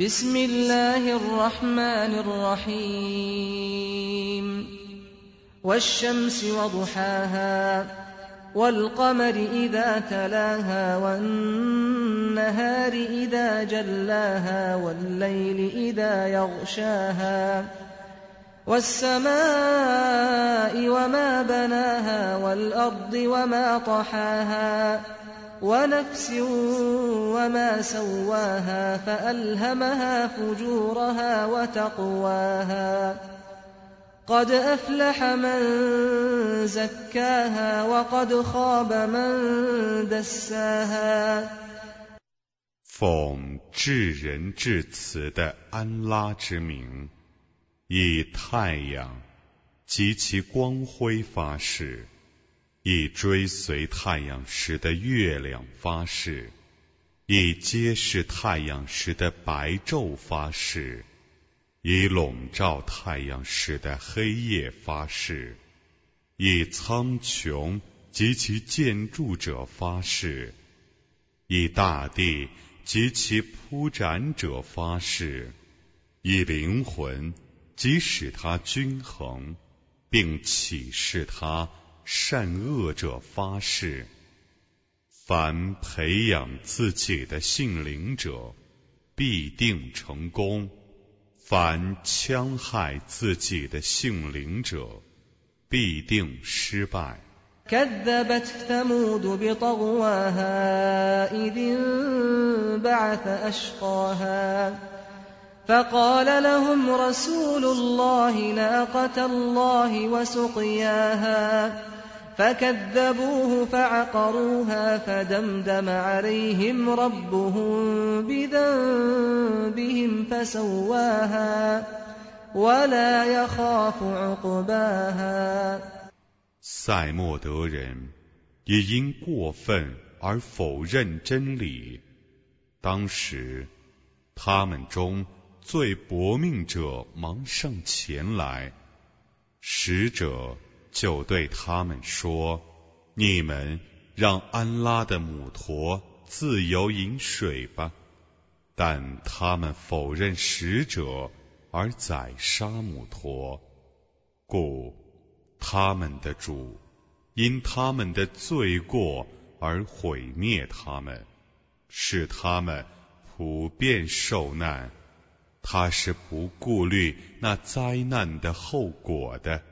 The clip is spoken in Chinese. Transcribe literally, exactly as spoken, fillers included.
بسم الله الرحمن الرحيم والشمس وضحاها والقمر إذا تلاها والنهار إذا جلاها والليل إذا يغشاها والسماء وما بناها والأرض وما طحاها ونفس وما سواها فألهمها فجورها وتقواها قد أفلح من زكاها وقد خاب من دساها。 奉至仁至慈的安拉之名，以太阳及其光辉发誓，以追随太阳时的月亮发誓，以揭示太阳时的白昼发誓，以笼罩太阳时的黑夜发誓，以苍穹及其建筑者发誓，以大地及其铺展者发誓，以灵魂即使它均衡，并启示它善恶者发誓。凡培养自己的信灵者必定成功，凡戕害自己的信灵者必定失败。 كذبت ثمود بطغواها إذ انبعث أشقاها فقال لهم رسول الله ناقة الله وسقياها فكذبوه فعقروها فدمدم عليهم ربهم بذنبهم فسواها ولا يخاف عقباها。 塞莫德人也因过分而否认真理，当时他们中最薄命者忙上前来，使者就对他们说：你们让安拉的母驼自由饮水吧。但他们否认使者而宰杀母驼，故他们的主因他们的罪过而毁灭他们，使他们普遍受难。他是不顾虑那灾难的后果的。